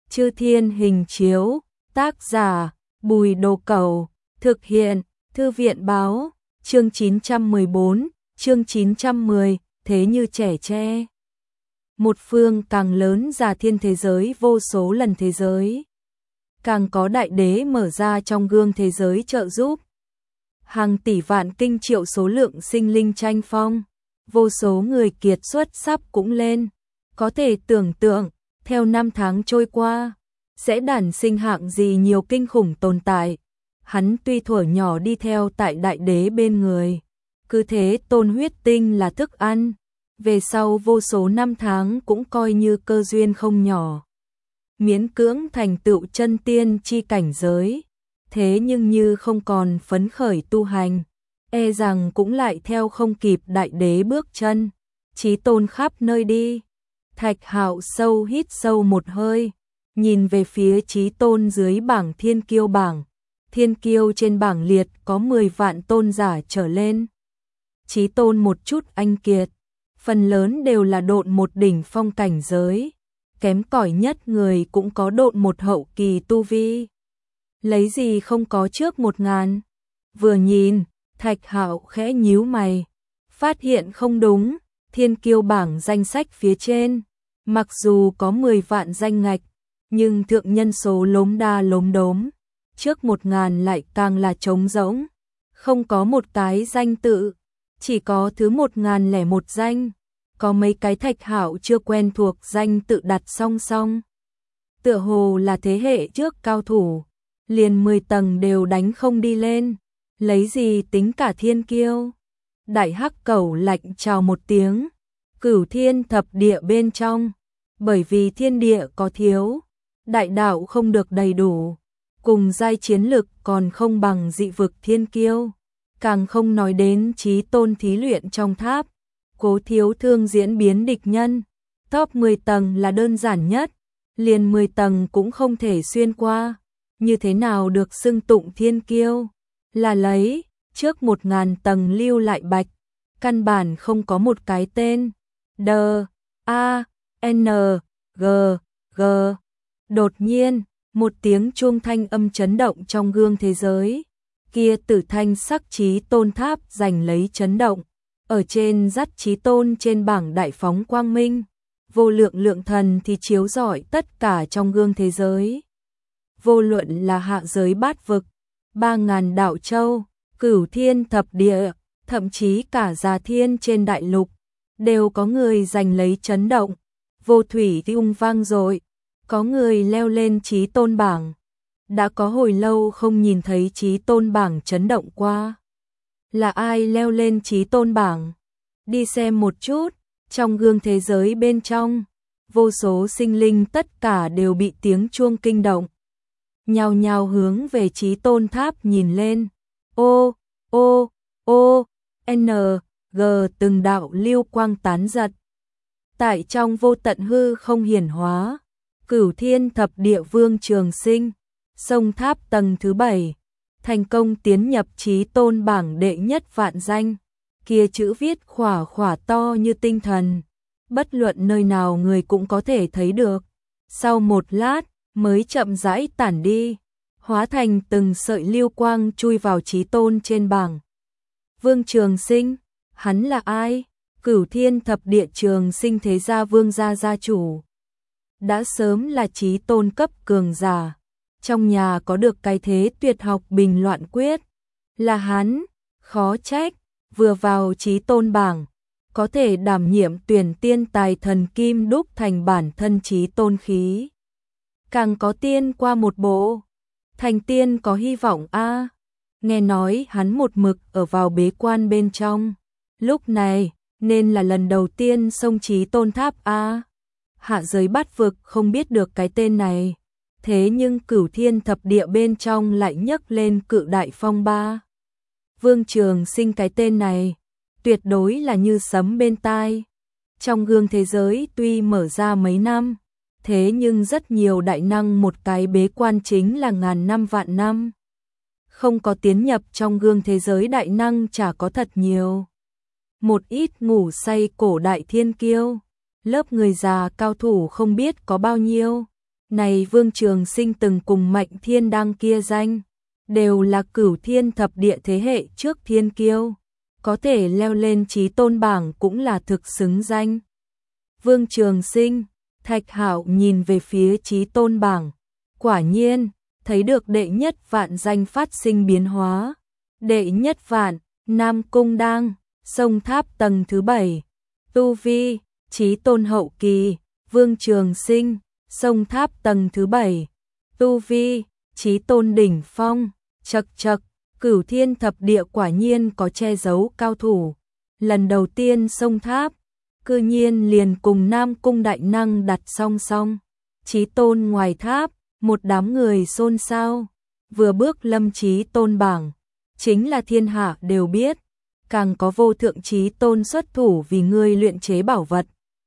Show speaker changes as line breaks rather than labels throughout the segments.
Chư Thiên Hình Chiếu, tác giả Bùi Đồ Cẩu, thực hiện Thư viện Báo, chương 914, chương 910, thế như trẻ tre. Một phương càng lớn ra thiên thế giới vô số lần thế giới. Càng có đại đế mở ra trong gương thế giới trợ giúp. Hàng tỷ vạn kinh triệu số lượng sinh linh tranh phong. Vô số người kiệt xuất sắp cũng lên. Có thể tưởng tượng, theo năm tháng trôi qua, sẽ đản sinh hạng gì nhiều kinh khủng tồn tại. Hắn tuy thuở nhỏ đi theo tại đại đế bên người, cứ thế tôn huyết tinh là thức ăn, về sau vô số năm tháng cũng coi như cơ duyên không nhỏ. Miễn cưỡng thành tựu chân tiên chi cảnh giới, thế nhưng như không còn phấn khởi tu hành, e rằng cũng lại theo không kịp đại đế bước chân, chí tôn khắp nơi đi. Thạch Hạo sâu hít sâu một hơi, nhìn về phía chí tôn dưới bảng thiên kiêu bảng. Thiên kiêu trên bảng liệt có 10 vạn tôn giả trở lên. Chí tôn một chút anh kiệt, phần lớn đều là độn một đỉnh phong cảnh giới, kém cỏi nhất người cũng có độn một hậu kỳ tu vi. Lấy gì không có trước 1000. Vừa nhìn, Thạch Hạo khẽ nhíu mày, phát hiện không đúng, thiên kiêu bảng danh sách phía trên, mặc dù có 10 vạn danh ngạch, nhưng thượng nhân số lốm đa lốm đốm, trước 1000 lại càng là trống rỗng, không có một cái danh tự, chỉ có thứ 1001 danh, có mấy cái Thạch Hạo chưa quen thuộc danh tự đặt song song. Tựa hồ là thế hệ trước cao thủ, liền 10 tầng đều đánh không đi lên, lấy gì tính cả thiên kiêu. Đại Hắc Cẩu lạnh chào một tiếng, Cửu Thiên Thập Địa bên trong, bởi vì thiên địa có thiếu, đại đạo không được đầy đủ, cùng giai chiến lực còn không bằng dị vực thiên kiêu, càng không nói đến chí tôn thí luyện trong tháp, cố thiếu thương diễn biến địch nhân. Top 10 tầng là đơn giản nhất, liền 10 tầng cũng không thể xuyên qua, như thế nào được xưng tụng thiên kiêu, là lấy trước 1000 tầng lưu lại bạch, căn bản không có một cái tên. D A N G G. Đột nhiên, một tiếng chuông thanh âm chấn động trong gương thế giới. Kia tử thanh sắc chí tôn tháp giành lấy chấn động, ở trên dắt chí tôn trên bảng đại phóng quang minh, vô lượng lượng thần thì chiếu rọi tất cả trong gương thế giới. Vô luận là hạ giới bát vực, 3000 đạo châu, Cửu Thiên Thập Địa, thậm chí cả Già Thiên trên đại lục, đều có người giành lấy chấn động. Vô thủy thì vang dội, có người leo lên chí tôn bảng. Đã có hồi lâu không nhìn thấy chí tôn bảng chấn động qua. Là ai leo lên chí tôn bảng? Đi xem một chút, trong gương thế giới bên trong, vô số sinh linh tất cả đều bị tiếng chuông kinh động. Nhao nhao hướng về chí tôn tháp nhìn lên. Ô, ô, ô, N, G từng đạo lưu quang tán giật. Tại trong vô tận hư không hiển hóa, Cửu Thiên Thập Địa Vương Trường Sinh, sông tháp tầng thứ 7, thành công tiến nhập chí tôn bảng đệ nhất vạn danh. Kia chữ viết khỏa khỏa to như tinh thần, bất luận nơi nào người cũng có thể thấy được. Sau một lát, mới chậm rãi tản đi, hóa thành từng sợi lưu quang chui vào chí tôn trên bảng. Vương Trường Sinh, hắn là ai? Cửu Thiên Thập Địa Trường Sinh thế gia vương gia gia chủ. Đã sớm là chí tôn cấp cường giả, trong nhà có được cái thế tuyệt học bình loạn quyết. Là hắn, khó trách, vừa vào chí tôn bảng, có thể đảm nhiệm tuyển tiên tài thần kim đúc thành bản thân chí tôn khí. Càng có tiên qua một bộ, thành tiên có hy vọng a. Nghe nói hắn một mực ở vào bế quan bên trong, lúc này nên là lần đầu tiên xông chí tôn tháp a. Hạ giới bát vực không biết được cái tên này, thế nhưng Cửu Thiên Thập Địa bên trong lại nhấc lên cự đại phong ba. Vương Trường Sinh cái tên này, tuyệt đối là như sấm bên tai. Trong gương thế giới tuy mở ra mấy năm, thế nhưng rất nhiều đại năng một cái bế quan chính là ngàn năm vạn năm. Không có tiến nhập trong gương thế giới đại năng chả có thật nhiều. Một ít ngủ say cổ đại thiên kiêu, lớp người già cao thủ không biết có bao nhiêu, Này Vương Trường Sinh từng cùng Mạnh Thiên Đăng kia danh, đều là cửu thiên thập địa thế hệ trước thiên kiêu, có thể leo lên chí tôn bảng cũng là thực xứng danh. Vương Trường Sinh, Thạch Hạo nhìn về phía chí tôn bảng, quả nhiên, thấy được đệ nhất vạn danh phát sinh biến hóa. Đệ nhất vạn, Nam Cung Đang, sông tháp tầng thứ 7, tu vi, chí tôn hậu kỳ. Vương Trường Sinh, sông tháp tầng thứ 7, tu vi, chí tôn đỉnh phong. Chậc chậc, cửu thiên thập địa quả nhiên có che giấu cao thủ. Lần đầu tiên sông tháp, cư nhiên liền cùng Nam Cung đại năng đặt song song. Chí tôn ngoài tháp, một đám người xôn xao. Vừa bước lâm chí tôn bảng, chính là thiên hạ đều biết, càng có vô thượng chí tôn xuất thủ vì ngươi luyện chế bảo vật.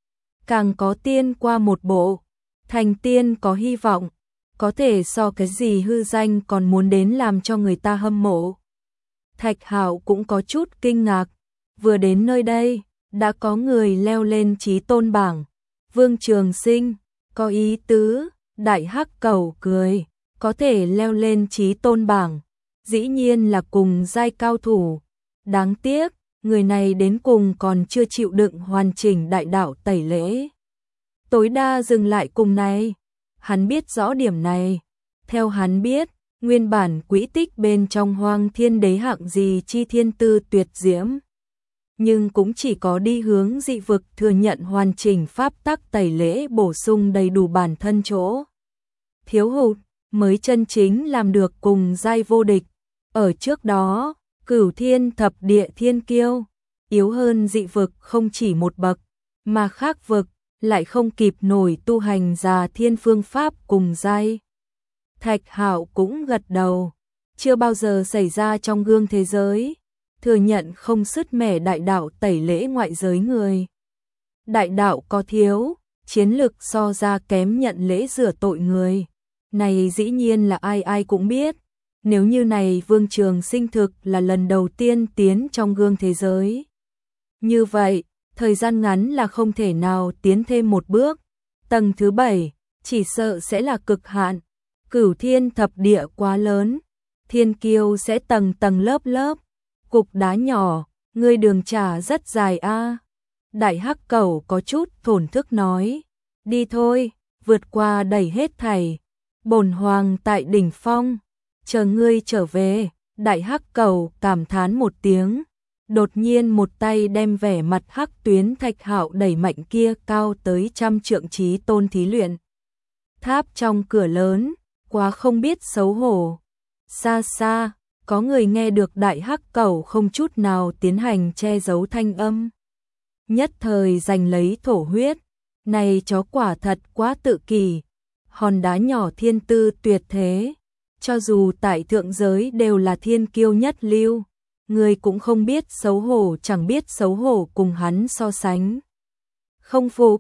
Càng có tiên qua một bộ, thành tiên có hy vọng, có thể so cái gì hư danh còn muốn đến làm cho người ta hâm mộ. Thạch Hạo cũng có chút kinh ngạc, vừa đến nơi đây, đã có người leo lên chí tôn bảng. Vương Trường Sinh, có ý tứ, Đại Hắc Cẩu cười, có thể leo lên chí tôn bảng, dĩ nhiên là cùng giai cao thủ. Đáng tiếc, người này đến cùng còn chưa chịu đựng hoàn chỉnh đại đạo tẩy lễ. Tối đa dừng lại cùng này, hắn biết rõ điểm này. Theo hắn biết, nguyên bản quỹ tích bên trong Hoang Thiên Đế hạng gì chi thiên tư tuyệt diễm, nhưng cũng chỉ có đi hướng dị vực thừa nhận hoàn chỉnh pháp tắc tẩy lễ bổ sung đầy đủ bản thân chỗ thiếu hụt, mới chân chính làm được cùng giai vô địch. Ở trước đó, cửu thiên thập địa thiên kiêu, yếu hơn dị vực không chỉ một bậc, mà khác vực, lại không kịp nổi tu hành già thiên phương pháp cùng giai. Thạch Hạo cũng gật đầu, chưa bao giờ xảy ra trong gương thế giới, thừa nhận không sứt mẻ đại đạo tẩy lễ ngoại giới người. Đại đạo có thiếu, chiến lực so ra kém nhận lễ rửa tội người. Này dĩ nhiên là ai ai cũng biết, nếu như này Vương Trường Sinh thực là lần đầu tiên tiến trong gương thế giới. Như vậy, thời gian ngắn là không thể nào tiến thêm một bước. Tầng thứ 7, chỉ sợ sẽ là cực hạn. Cửu thiên thập địa quá lớn, thiên kiêu sẽ tầng tầng lớp lớp. Cục đá nhỏ, ngươi đường trả rất dài a. Đại Hắc Cẩu có chút thổn thức nói, đi thôi, vượt qua đầy hết thảy. Bổn hoàng tại đỉnh phong, chờ ngươi trở về. Đại Hắc Cẩu cảm thán một tiếng, đột nhiên một tay đem vẻ mặt hắc tuyến Thạch Hạo đẩy mạnh kia cao tới 100 trượng chí tôn thí luyện tháp trong cửa lớn, quá không biết xấu hổ. Xa xa, có người nghe được Đại Hắc Cẩu không chút nào tiến hành che giấu thanh âm, nhất thời giành lấy thổ huyết. Này chó quả thật quá tự kỷ, hòn đá nhỏ thiên tư tuyệt thế, cho dù tại thượng giới đều là thiên kiêu nhất lưu, người cũng không biết xấu hổ, chẳng biết xấu hổ cùng hắn so sánh. Không phục,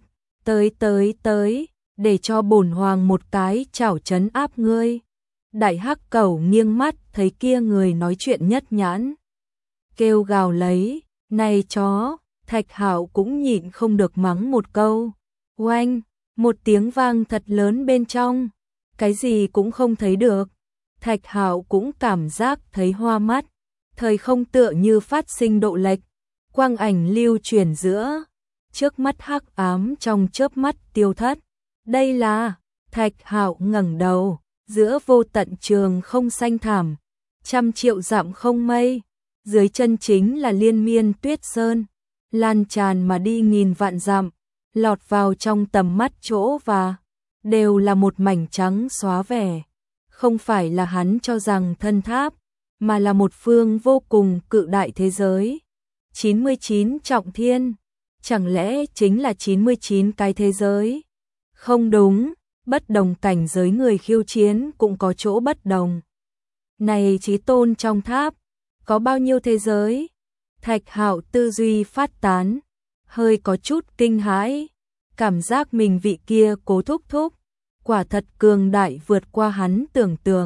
tới, để cho bổn hoàng một cái chảo trấn áp ngươi. Đại Hắc Cẩu nghiêng mắt thấy kia người nói chuyện nhất nhãn, kêu gào lấy, này chó. Thạch Hạo cũng nhịn không được mắng một câu. Oanh, một tiếng vang thật lớn bên trong, cái gì cũng không thấy được. Thạch Hạo cũng cảm giác thấy hoa mắt, thời không tựa như phát sinh độ lệch, quang ảnh lưu chuyển giữa, trước mắt hắc ám trong chớp mắt tiêu thất. Đây là, Thạch Hạo ngẩng đầu, giữa vô tận trường không xanh thảm, 100 triệu dặm không mây, dưới chân chính là liên miên tuyết sơn, lan tràn mà đi nghìn vạn dặm, lọt vào trong tầm mắt chỗ và đều là một mảnh trắng xóa vẻ. Không phải là hắn cho rằng thân tháp, mà là một phương vô cùng cự đại thế giới. 99 trọng thiên, chẳng lẽ chính là 99 cái thế giới? Không đúng, bất đồng cảnh giới người khiêu chiến cũng có chỗ bất đồng. Này chí tôn trong tháp, có bao nhiêu thế giới? Thạch Hạo tư duy phát tán, hơi có chút kinh hãi, cảm giác mình vị kia Cố thúc thúc, quả thật cường đại vượt qua hắn tưởng tượng.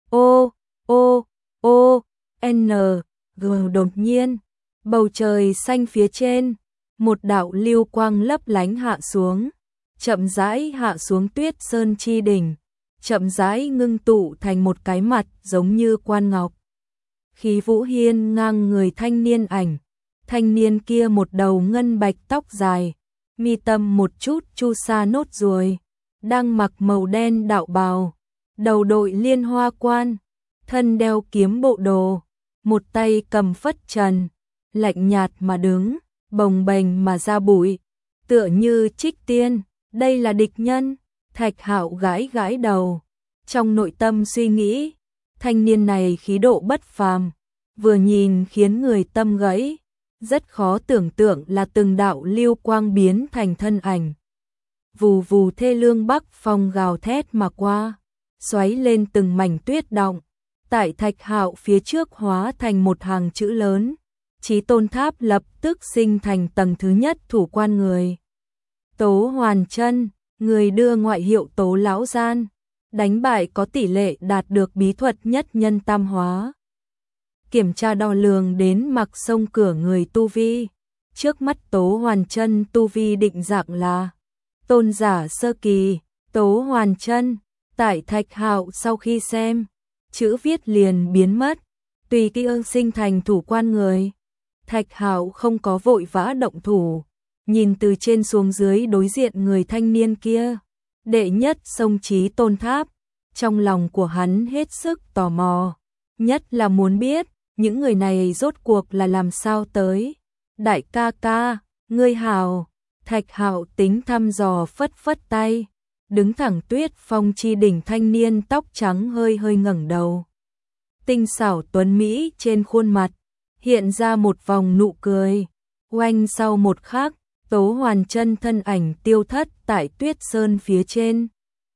Đột nhiên, bầu trời xanh phía trên, một đạo lưu quang lấp lánh hạ xuống, chậm rãi hạ xuống Tuyết Sơn chi đỉnh, chậm rãi ngưng tụ thành một cái mặt giống như quan ngọc. Khí vũ hiên ngang người thanh niên ảnh, thanh niên kia một đầu ngân bạch tóc dài, mi tâm một chút chu sa nốt ruồi, đang mặc màu đen đạo bào, đầu đội liên hoa quan, thân đeo kiếm bộ đồ, một tay cầm phất trần, lạnh nhạt mà đứng, bồng bềnh mà ra bụi, tựa như trích tiên. Đây là địch nhân. Thạch Hạo gãi gãi đầu, trong nội tâm suy nghĩ, thanh niên này khí độ bất phàm, vừa nhìn khiến người tâm gãy, rất khó tưởng tượng là từng đạo lưu quang biến thành thân ảnh. Vù vù thê lương bắc phong gào thét mà qua, xoáy lên từng mảnh tuyết động, tại Thạch Hạo phía trước hóa thành một hàng chữ lớn, Chí Tôn Tháp lập tức sinh thành tầng thứ nhất thủ quan người. Tố Hoàn Chân, người đưa ngoại hiệu Tố Lão Gian, đánh bại có tỷ lệ đạt được bí thuật nhất nhân tam hóa. Kiểm tra đo lường đến mặc sông cửa người tu vi, trước mắt Tố Hoàn Chân tu vi định dạng là tôn giả sơ kỳ. Tố Hoàn Chân, tại Thạch Hạo sau khi xem, chữ viết liền biến mất, tùy ký ương sinh thành thủ quan người. Thạch Hạo không có vội vã động thủ, nhìn từ trên xuống dưới đối diện người thanh niên kia, đệ nhất sông Chí Tôn Tháp, trong lòng của hắn hết sức tò mò, nhất là muốn biết những người này rốt cuộc là làm sao tới. Đại ca ca, ngươi hào. Thạch Hạo tính thăm dò phất phất tay, đứng thẳng Tuyết Phong chi đỉnh thanh niên tóc trắng hơi hơi ngẩng đầu. Tinh xảo tuấn mỹ trên khuôn mặt hiện ra một vòng nụ cười. Oanh, sau một khắc, Tố Hoàn Chân thân ảnh tiêu thất tại Tuyết Sơn phía trên,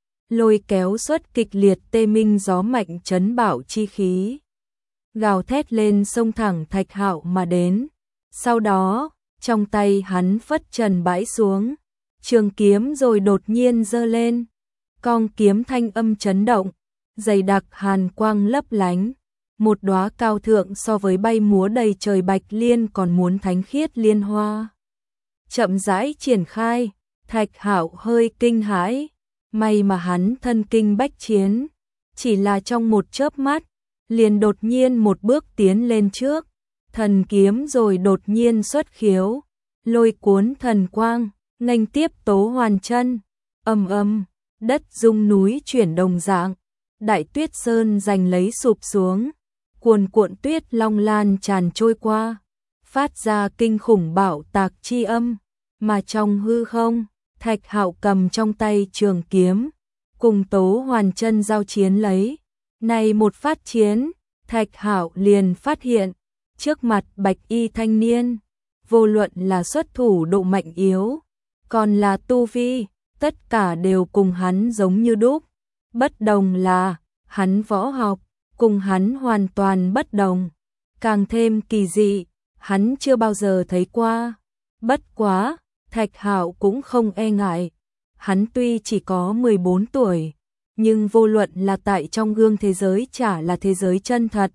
lôi kéo xuất kịch liệt tê minh gió mạnh chấn bảo chi khí, gào thét lên xông thẳng Thạch Hạo mà đến. Sau đó, trong tay hắn phất trần bãi xuống, trường kiếm rồi đột nhiên giơ lên, cong kiếm thanh âm chấn động, dày đặc hàn quang lấp lánh, một đóa cao thượng so với bay múa đầy trời bạch liên còn muốn thánh khiết liên hoa chậm rãi triển khai. Thạch Hạo hơi kinh hãi, may mà hắn thân kinh bách chiến, chỉ là trong một chớp mắt liền đột nhiên một bước tiến lên trước, thần kiếm rồi đột nhiên xuất khiếu, lôi cuốn thần quang, nghênh tiếp Tố Hoàn Chân. Ầm ầm, đất rung núi chuyển đồng dạng, Đại Tuyết Sơn giành lấy sụp xuống, cuồn cuộn tuyết long lan tràn trôi qua, phát ra kinh khủng bạo tạc chi âm, mà trong hư không, Thạch Hạo cầm trong tay trường kiếm, cùng Tố Hoàn Chân giao chiến lấy. Này một phát chiến, Thạch Hạo liền phát hiện, trước mặt bạch y thanh niên, vô luận là xuất thủ độ mạnh yếu, còn là tu vi, tất cả đều cùng hắn giống như đúc. Bất đồng là, hắn võ học, cùng hắn hoàn toàn bất đồng. Càng thêm kỳ dị, hắn chưa bao giờ thấy qua. Bất quá, Thạch Hạo cũng không e ngại. Hắn tuy chỉ có 14 tuổi, nhưng vô luận là tại trong gương thế giới chả là thế giới chân thật,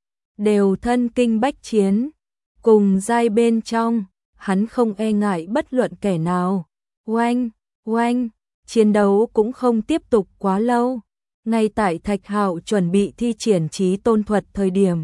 đều thân kinh bách chiến, cùng giai bên trong, hắn không e ngại bất luận kẻ nào. Oanh, oanh, chiến đấu cũng không tiếp tục quá lâu. Ngay tại Thạch Hạo chuẩn bị thi triển Chí Tôn thuật thời điểm,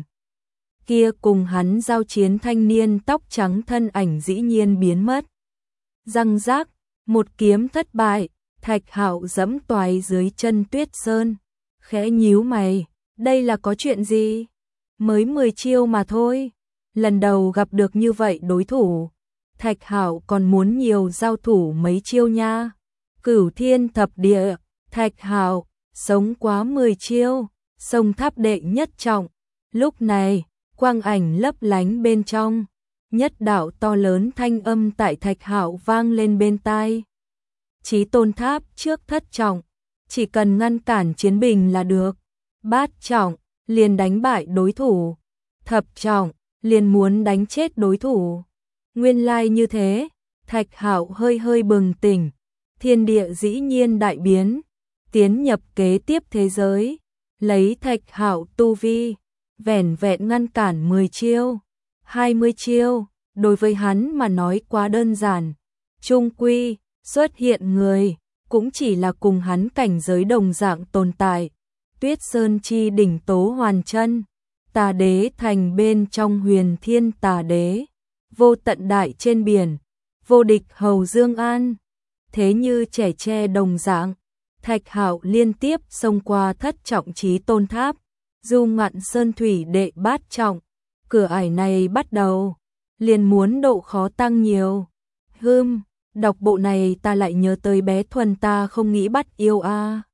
kia cùng hắn giao chiến thanh niên tóc trắng thân ảnh dĩ nhiên biến mất. Răng rác, một kiếm thất bại, Thạch Hạo giẫm toái dưới chân Tuyết Sơn, khẽ nhíu mày, đây là có chuyện gì? Mới 10 chiêu mà thôi, lần đầu gặp được như vậy đối thủ, Thạch Hạo còn muốn nhiều giao thủ mấy chiêu nha. Cửu Thiên Thập Địa, Thạch Hạo sống quá 10 chiêu, sông tháp đệ nhất trọng. Lúc này, quang ảnh lấp lánh bên trong, nhất đạo to lớn thanh âm tại Thạch Hạo vang lên bên tai. Chí Tôn Tháp trước thất trọng, chỉ cần ngăn cản chiến bình là được. Bát trọng, liền đánh bại đối thủ. Thập trọng, liền muốn đánh chết đối thủ. Nguyên lai như thế, Thạch Hạo hơi hơi bừng tỉnh, thiên địa dĩ nhiên đại biến, tiến nhập kế tiếp thế giới, lấy Thạch Hạo tu vi, vẻn vẹn ngăn cản 10 chiêu, 20 chiêu, đối với hắn mà nói quá đơn giản. Chung quy, xuất hiện người, cũng chỉ là cùng hắn cảnh giới đồng dạng tồn tại. Tuyết Sơn chi đỉnh Tố Hoàn Chân, Tà Đế thành bên trong Huyền Thiên Tà Đế, vô tận đại trên biển, vô địch hầu Dương An. Thế như trẻ tre đồng dạng, Thạch Hạo liên tiếp xông qua thất trọng chí tôn tháp, du ngạn sơn thủy đệ bát trọng, cửa ải này bắt đầu, liền muốn độ khó tăng nhiều. Đọc bộ này ta lại nhớ tới bé Thuần ta không nghĩ bắt yêu a.